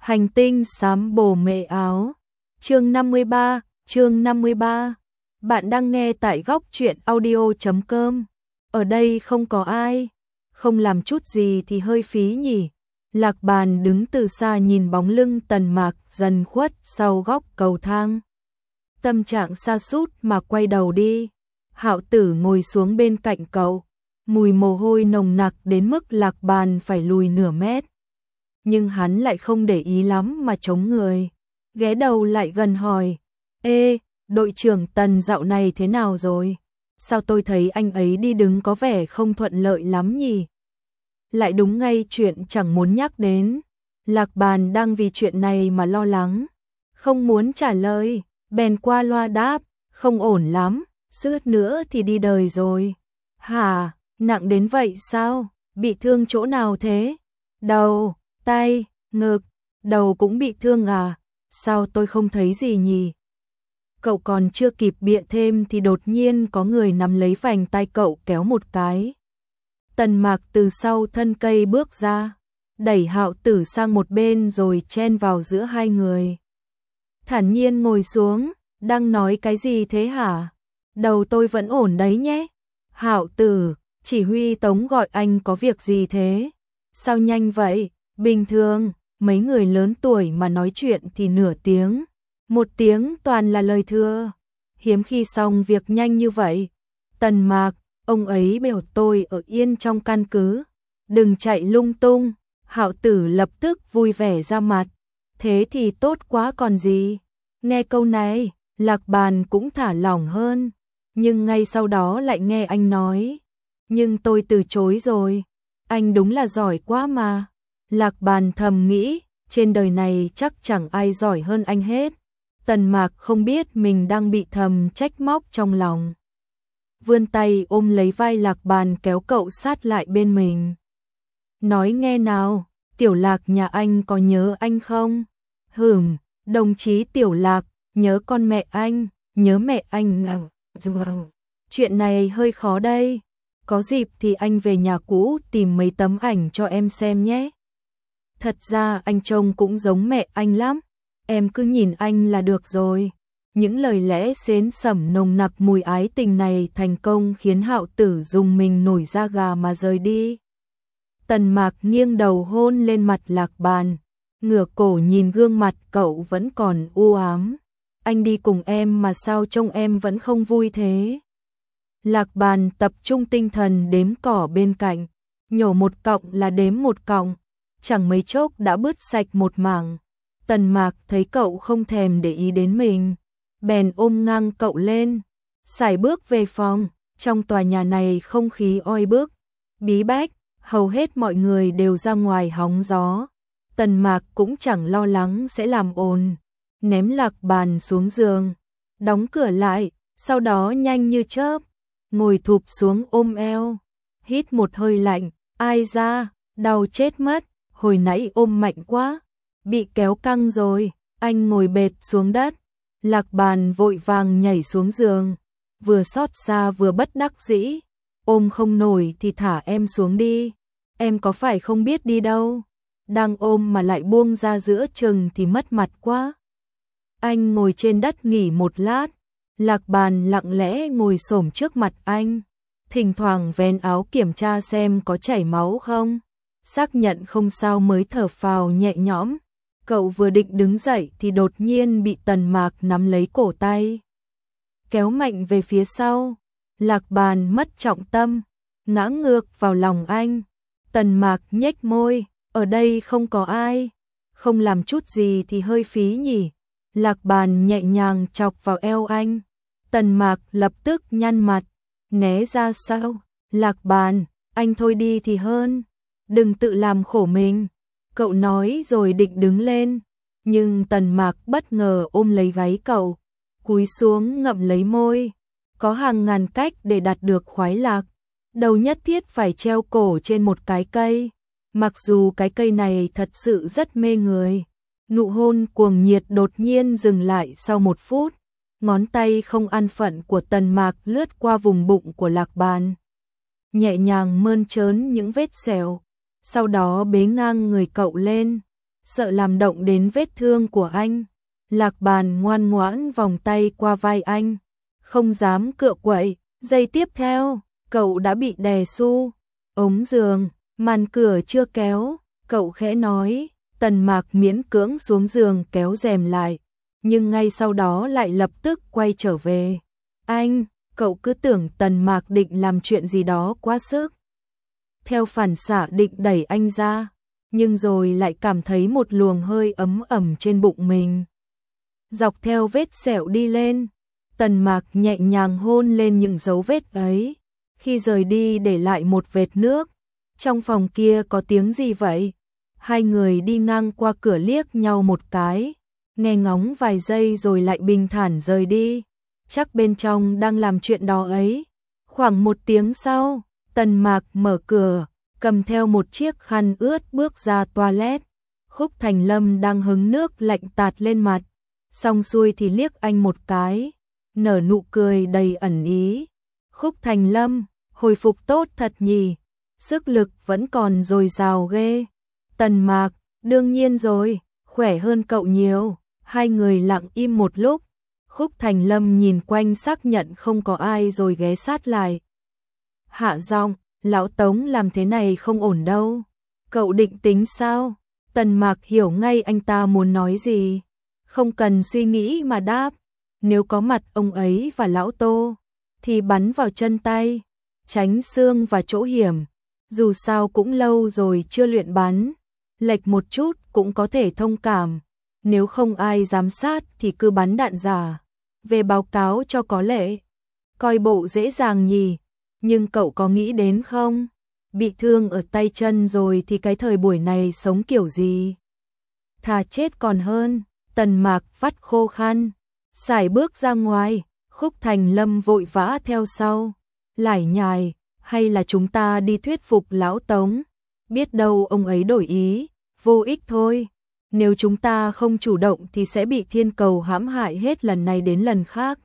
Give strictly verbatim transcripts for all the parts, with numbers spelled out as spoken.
Hành tinh xám bồ mệ áo. Chương năm mươi ba, chương năm mươi ba. Bạn đang nghe tại góc truyện audio chấm com. Ở đây không có ai, không làm chút gì thì hơi phí nhỉ. Lạc Bàn đứng từ xa nhìn bóng lưng Tần Mạc dần khuất sau góc cầu thang. Tâm trạng sa sút mà quay đầu đi. Hạo Tử ngồi xuống bên cạnh cậu, mùi mồ hôi nồng nặc đến mức Lạc Bàn phải lùi nửa mét. Nhưng hắn lại không để ý lắm mà chống người, ghé đầu lại gần hỏi: "Ê, đội trưởng Tần dạo này thế nào rồi? Sao tôi thấy anh ấy đi đứng có vẻ không thuận lợi lắm nhỉ?" Lại đúng ngay chuyện chẳng muốn nhắc đến. Lạc Bàn đang vì chuyện này mà lo lắng, không muốn trả lời, bèn qua loa đáp: "Không ổn lắm, suýt nữa thì đi đời rồi." "Hả, nặng đến vậy sao? Bị thương chỗ nào thế?" "Đầu, tay, ngực." "Đầu cũng bị thương à? Sao tôi không thấy gì nhỉ?" Cậu còn chưa kịp bịa thêm thì đột nhiên có người nắm lấy vành tay cậu kéo một cái. Tần Mạc từ sau thân cây bước ra, đẩy Hạo Tử sang một bên rồi chen vào giữa hai người. Thản nhiên ngồi xuống: "Đang nói cái gì thế hả? Đầu tôi vẫn ổn đấy nhé." "Hạo Tử, chỉ huy Tống gọi anh có việc gì thế? Sao nhanh vậy?" "Bình thường, mấy người lớn tuổi mà nói chuyện thì nửa tiếng, một tiếng toàn là lời thưa, hiếm khi xong việc nhanh như vậy." "Tần Mạc, ông ấy bảo tôi ở yên trong căn cứ, đừng chạy lung tung." Hạo Tử lập tức vui vẻ ra mặt: "Thế thì tốt quá còn gì." Nghe câu này, Lạc Bàn cũng thả lỏng hơn, nhưng ngay sau đó lại nghe anh nói: "Nhưng tôi từ chối rồi, anh đúng là giỏi quá mà." Lạc Bàn thầm nghĩ, trên đời này chắc chẳng ai giỏi hơn anh hết. Tần Mạc không biết mình đang bị thầm trách móc trong lòng, vươn tay ôm lấy vai Lạc Bàn kéo cậu sát lại bên mình. "Nói nghe nào, Tiểu Lạc nhà anh có nhớ anh không?" "Hửm, đồng chí Tiểu Lạc, nhớ con mẹ anh, nhớ mẹ anh à? Chuyện này hơi khó đây, có dịp thì anh về nhà cũ tìm mấy tấm ảnh cho em xem nhé. Thật ra anh trông cũng giống mẹ anh lắm, em cứ nhìn anh là được rồi." Những lời lẽ xến sẩm nồng nặc mùi ái tình này thành công khiến Hạo Tử rùng mình nổi da gà mà rời đi. Tần Mạc nghiêng đầu hôn lên mặt Lạc Bàn, ngửa cổ nhìn gương mặt cậu vẫn còn u ám. "Anh đi cùng em mà sao trông em vẫn không vui thế?" Lạc Bàn tập trung tinh thần đếm cỏ bên cạnh, nhổ một cọng là đếm một cọng, chẳng mấy chốc đã bứt sạch một mảng. Tần Mạc thấy cậu không thèm để ý đến mình, bèn ôm ngang cậu lên, sải bước về phòng. Trong tòa nhà này không khí oi bức, bí bách, hầu hết mọi người đều ra ngoài hóng gió. Tần Mạc cũng chẳng lo lắng sẽ làm ồn, ném Lạc Bàn xuống giường, đóng cửa lại, sau đó nhanh như chớp ngồi thụp xuống ôm eo, hít một hơi lạnh. "Ai da, đau chết mất, hồi nãy ôm mạnh quá, bị kéo căng rồi." Anh ngồi bệt xuống đất. Lạc Bàn vội vàng nhảy xuống giường, vừa xót xa vừa bất đắc dĩ: "Ôm không nổi thì thả em xuống đi, em có phải không biết đi đâu, đang ôm mà lại buông ra giữa chừng thì mất mặt quá." Anh ngồi trên đất nghỉ một lát. Lạc Bàn lặng lẽ ngồi xổm trước mặt anh, thỉnh thoảng vén áo kiểm tra xem có chảy máu không, xác nhận không sao mới thở phào nhẹ nhõm. Cậu vừa định đứng dậy thì đột nhiên bị Tần Mạc nắm lấy cổ tay, kéo mạnh về phía sau. Lạc Bàn mất trọng tâm, ngã ngược vào lòng anh. Tần Mạc nhếch môi: "Ở đây không có ai, không làm chút gì thì hơi phí nhỉ." Lạc Bàn nhẹ nhàng chọc vào eo anh. Tần Mạc lập tức nhăn mặt, né ra sau. "Lạc Bàn, anh thôi đi thì hơn, đừng tự làm khổ mình." Cậu nói rồi định đứng lên, nhưng Tần Mạc bất ngờ ôm lấy gáy cậu, cúi xuống ngậm lấy môi. Có hàng ngàn cách để đạt được khoái lạc, đâu nhất thiết phải treo cổ trên một cái cây, mặc dù cái cây này thật sự rất mê người. Nụ hôn cuồng nhiệt đột nhiên dừng lại sau một phút, ngón tay không an phận của Tần Mạc lướt qua vùng bụng của Lạc Bàn, nhẹ nhàng mơn trớn những vết sẹo, sau đó bế ngang người cậu lên, sợ làm động đến vết thương của anh. Lạc Bàn ngoan ngoãn vòng tay qua vai anh, không dám cựa quậy. Giây tiếp theo, cậu đã bị đè xu ống giường, màn cửa chưa kéo, cậu khẽ nói. Tần Mạc miễn cưỡng xuống giường kéo rèm lại, nhưng ngay sau đó lại lập tức quay trở về. Anh, cậu cứ tưởng Tần Mạc định làm chuyện gì đó quá sức. Theo phản xạ định đẩy anh ra, nhưng rồi lại cảm thấy một luồng hơi ấm ẩm trên bụng mình. Dọc theo vết sẹo đi lên, Tần Mạc nhẹ nhàng hôn lên những dấu vết ấy. Khi rời đi để lại một vệt nước. Trong phòng kia có tiếng gì vậy? Hai người đi ngang qua cửa liếc nhau một cái, nghe ngóng vài giây rồi lại bình thản rời đi. Chắc bên trong đang làm chuyện đó ấy. Khoảng một tiếng sau, Tần Mạc mở cửa, cầm theo một chiếc khăn ướt bước ra toilet. Khúc Thành Lâm đang hứng nước lạnh tạt lên mặt, xong xuôi thì liếc anh một cái, nở nụ cười đầy ẩn ý. Khúc Thành Lâm, hồi phục tốt thật nhỉ, sức lực vẫn còn dồi dào ghê. Tần Mạc, đương nhiên rồi, khỏe hơn cậu nhiều. Hai người lặng im một lúc, Khúc Thành Lâm nhìn quanh xác nhận không có ai rồi ghé sát lại. Hạ giọng, lão Tống làm thế này không ổn đâu. Cậu định tính sao? Tần Mạc hiểu ngay anh ta muốn nói gì, không cần suy nghĩ mà đáp. Nếu có mặt ông ấy và lão Tô, thì bắn vào chân tay, tránh xương và chỗ hiểm. Dù sao cũng lâu rồi chưa luyện bắn, lệch một chút cũng có thể thông cảm. Nếu không ai giám sát thì cứ bắn đạn giả, về báo cáo cho có lệ. Coi bộ dễ dàng nhỉ, nhưng cậu có nghĩ đến không? Bị thương ở tay chân rồi thì cái thời buổi này sống kiểu gì? Thà chết còn hơn. Tần Mạc vắt khô khăn, sải bước ra ngoài. Khúc Thành Lâm vội vã theo sau, lải nhải, hay là chúng ta đi thuyết phục lão Tống? Biết đâu ông ấy đổi ý, vô ích thôi. Nếu chúng ta không chủ động thì sẽ bị thiên cầu hãm hại hết lần này đến lần khác.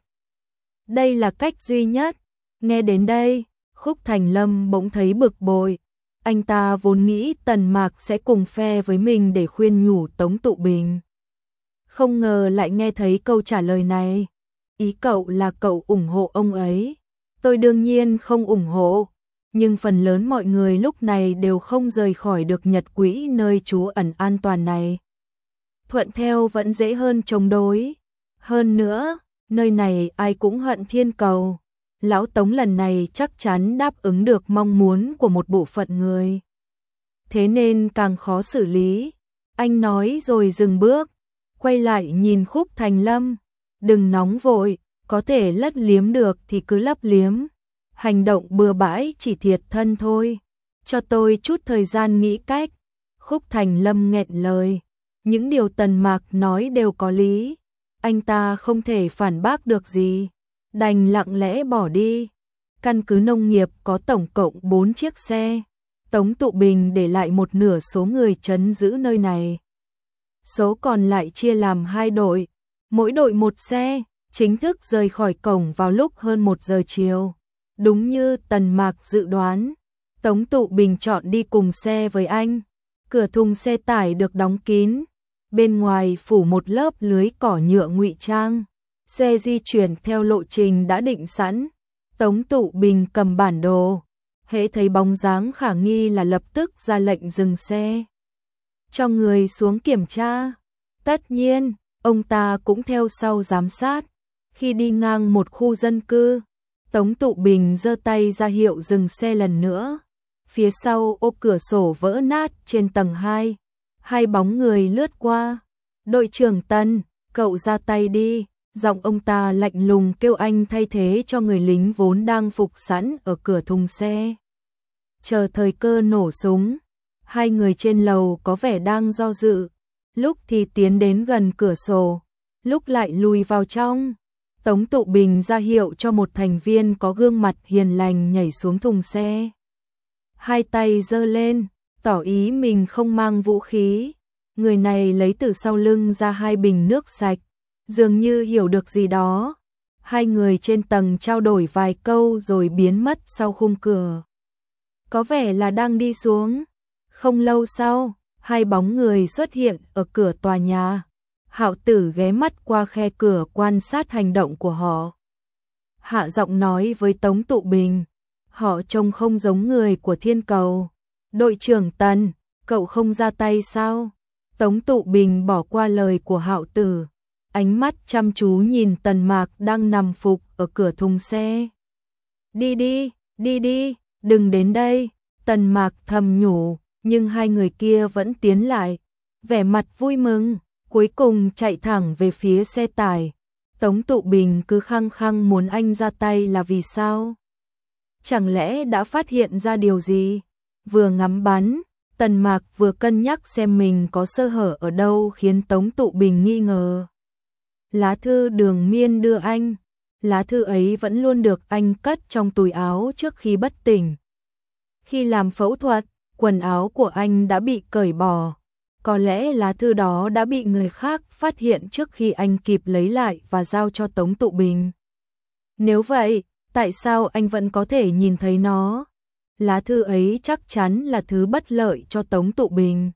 Đây là cách duy nhất. Nghe đến đây, Khúc Thành Lâm bỗng thấy bực bội. Anh ta vốn nghĩ Tần Mạc sẽ cùng phe với mình để khuyên nhủ Tống Tụ Bình. Không ngờ lại nghe thấy câu trả lời này. Ý cậu là cậu ủng hộ ông ấy. Tôi đương nhiên không ủng hộ, nhưng phần lớn mọi người lúc này đều không rời khỏi được nhật quỹ nơi trú ẩn an toàn này. Thuận theo vẫn dễ hơn chống đối. Hơn nữa, nơi này ai cũng hận thiên cầu. Lão Tống lần này chắc chắn đáp ứng được mong muốn của một bộ phận người. Thế nên càng khó xử lý. Anh nói rồi dừng bước, quay lại nhìn Khúc Thành Lâm. Đừng nóng vội, có thể lấp liếm được thì cứ lấp liếm. Hành động bừa bãi chỉ thiệt thân thôi. Cho tôi chút thời gian nghĩ cách. Khúc Thành Lâm nghẹn lời. Những điều Tần Mạc nói đều có lý. Anh ta không thể phản bác được gì, đành lặng lẽ bỏ đi. Căn cứ nông nghiệp có tổng cộng bốn chiếc xe. Tống Tụ Bình để lại một nửa số người trấn giữ nơi này. Số còn lại chia làm hai đội, mỗi đội một xe, chính thức rời khỏi cổng vào lúc hơn một giờ chiều. Đúng như Tần Mạc dự đoán, Tống Tụ Bình chọn đi cùng xe với anh. Cửa thùng xe tải được đóng kín, bên ngoài phủ một lớp lưới cỏ nhựa ngụy trang. Xe di chuyển theo lộ trình đã định sẵn. Tống Tụ Bình cầm bản đồ, hễ thấy bóng dáng khả nghi là lập tức ra lệnh dừng xe, cho người xuống kiểm tra. Tất nhiên, ông ta cũng theo sau giám sát. Khi đi ngang một khu dân cư, Tống Tụ Bình giơ tay ra hiệu dừng xe lần nữa. Phía sau ô cửa sổ vỡ nát trên tầng hai, hai bóng người lướt qua. Đội trưởng Tần, cậu ra tay đi. Giọng ông ta lạnh lùng kêu anh thay thế cho người lính vốn đang phục sẵn ở cửa thùng xe. Chờ thời cơ nổ súng, hai người trên lầu có vẻ đang do dự, lúc thì tiến đến gần cửa sổ, lúc lại lùi vào trong. Tống Tụ Bình ra hiệu cho một thành viên có gương mặt hiền lành nhảy xuống thùng xe. Hai tay giơ lên, tỏ ý mình không mang vũ khí. Người này lấy từ sau lưng ra hai bình nước sạch, dường như hiểu được gì đó. Hai người trên tầng trao đổi vài câu rồi biến mất sau khung cửa. Có vẻ là đang đi xuống. Không lâu sau, Hai bóng người xuất hiện ở cửa tòa nhà. Hạo Tử ghé mắt qua khe cửa quan sát hành động của họ. Hạ giọng nói với Tống Tụ Bình, họ trông không giống người của Thiên Cầu. Đội trưởng Tần, cậu không ra tay sao? Tống Tụ Bình bỏ qua lời của Hạo Tử, ánh mắt chăm chú nhìn Tần Mạc đang nằm phục ở cửa thùng xe. Đi đi, đi đi, đừng đến đây, Tần Mạc thầm nhủ, nhưng hai người kia vẫn tiến lại, vẻ mặt vui mừng, cuối cùng chạy thẳng về phía xe tải. Tống Tụ Bình cứ khăng khăng muốn anh ra tay là vì sao? Chẳng lẽ đã phát hiện ra điều gì? Vừa ngắm bắn, Tần Mạc vừa cân nhắc xem mình có sơ hở ở đâu khiến Tống Tụ Bình nghi ngờ. Lá thư Đường Miên đưa anh, lá thư ấy vẫn luôn được anh cất trong túi áo trước khi bất tỉnh. Khi làm phẫu thuật, quần áo của anh đã bị cởi bỏ. Có lẽ lá thư đó đã bị người khác phát hiện trước khi anh kịp lấy lại và giao cho Tống Tụ Bình. Nếu vậy, tại sao anh vẫn có thể nhìn thấy nó? Lá thư ấy chắc chắn là thứ bất lợi cho Tống Tụ Bình.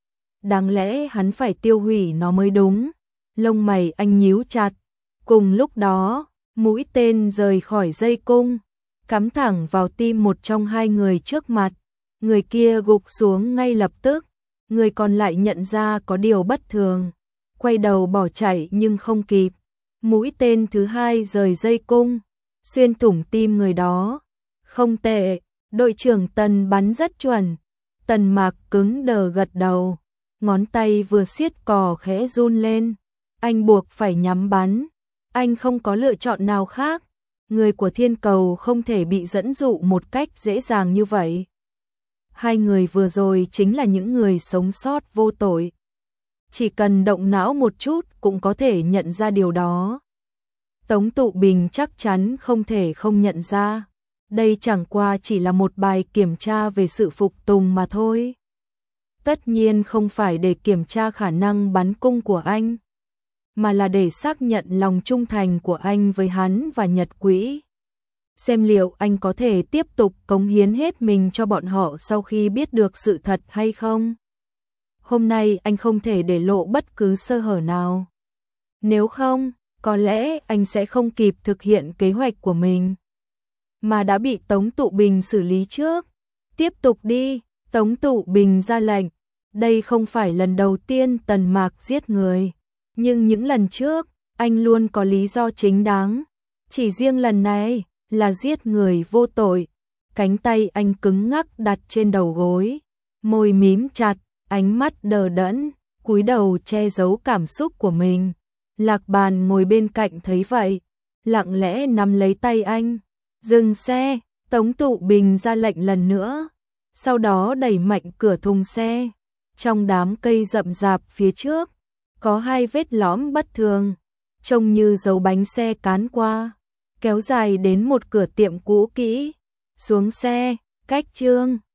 Đáng lẽ hắn phải tiêu hủy nó mới đúng. Lông mày anh nhíu chặt. Cùng lúc đó, mũi tên rời khỏi dây cung, cắm thẳng vào tim một trong hai người trước mặt. Người kia gục xuống ngay lập tức. Người còn lại nhận ra có điều bất thường, quay đầu bỏ chạy nhưng không kịp. Mũi tên thứ hai rời dây cung, xuyên thủng tim người đó. Không tệ, đội trưởng Tần bắn rất chuẩn. Tần Mạc cứng đờ gật đầu, ngón tay vừa siết cò khẽ run lên. Anh buộc phải nhắm bắn, anh không có lựa chọn nào khác. Người của Thiên Cầu không thể bị dẫn dụ một cách dễ dàng như vậy. Hai người vừa rồi chính là những người sống sót vô tội. Chỉ cần động não một chút cũng có thể nhận ra điều đó. Tống Tụ Bình chắc chắn không thể không nhận ra. Đây chẳng qua chỉ là một bài kiểm tra về sự phục tùng mà thôi. Tất nhiên không phải để kiểm tra khả năng bắn cung của anh, mà là để xác nhận lòng trung thành của anh với hắn và Nhật Quỹ. Xem liệu anh có thể tiếp tục cống hiến hết mình cho bọn họ sau khi biết được sự thật hay không. Hôm nay anh không thể để lộ bất cứ sơ hở nào. Nếu không, có lẽ anh sẽ không kịp thực hiện kế hoạch của mình, mà đã bị Tống Tụ Bình xử lý trước. Tiếp tục đi, Tống Tụ Bình ra lệnh. Đây không phải lần đầu tiên Tần Mạc giết người, nhưng những lần trước, anh luôn có lý do chính đáng. Chỉ riêng lần này là giết người vô tội. Cánh tay anh cứng ngắc đặt trên đầu gối, môi mím chặt, ánh mắt đờ đẫn, cúi đầu che giấu cảm xúc của mình. Lạc Bàn ngồi bên cạnh thấy vậy, lặng lẽ nắm lấy tay anh. Dừng xe, Tống Tụ Bình ra lệnh lần nữa, sau đó đẩy mạnh cửa thùng xe. Trong đám cây rậm rạp phía trước, có hai vết lõm bất thường, trông như dấu bánh xe cán qua, kéo dài đến một cửa tiệm cũ kỹ. Xuống xe, Cách Trương.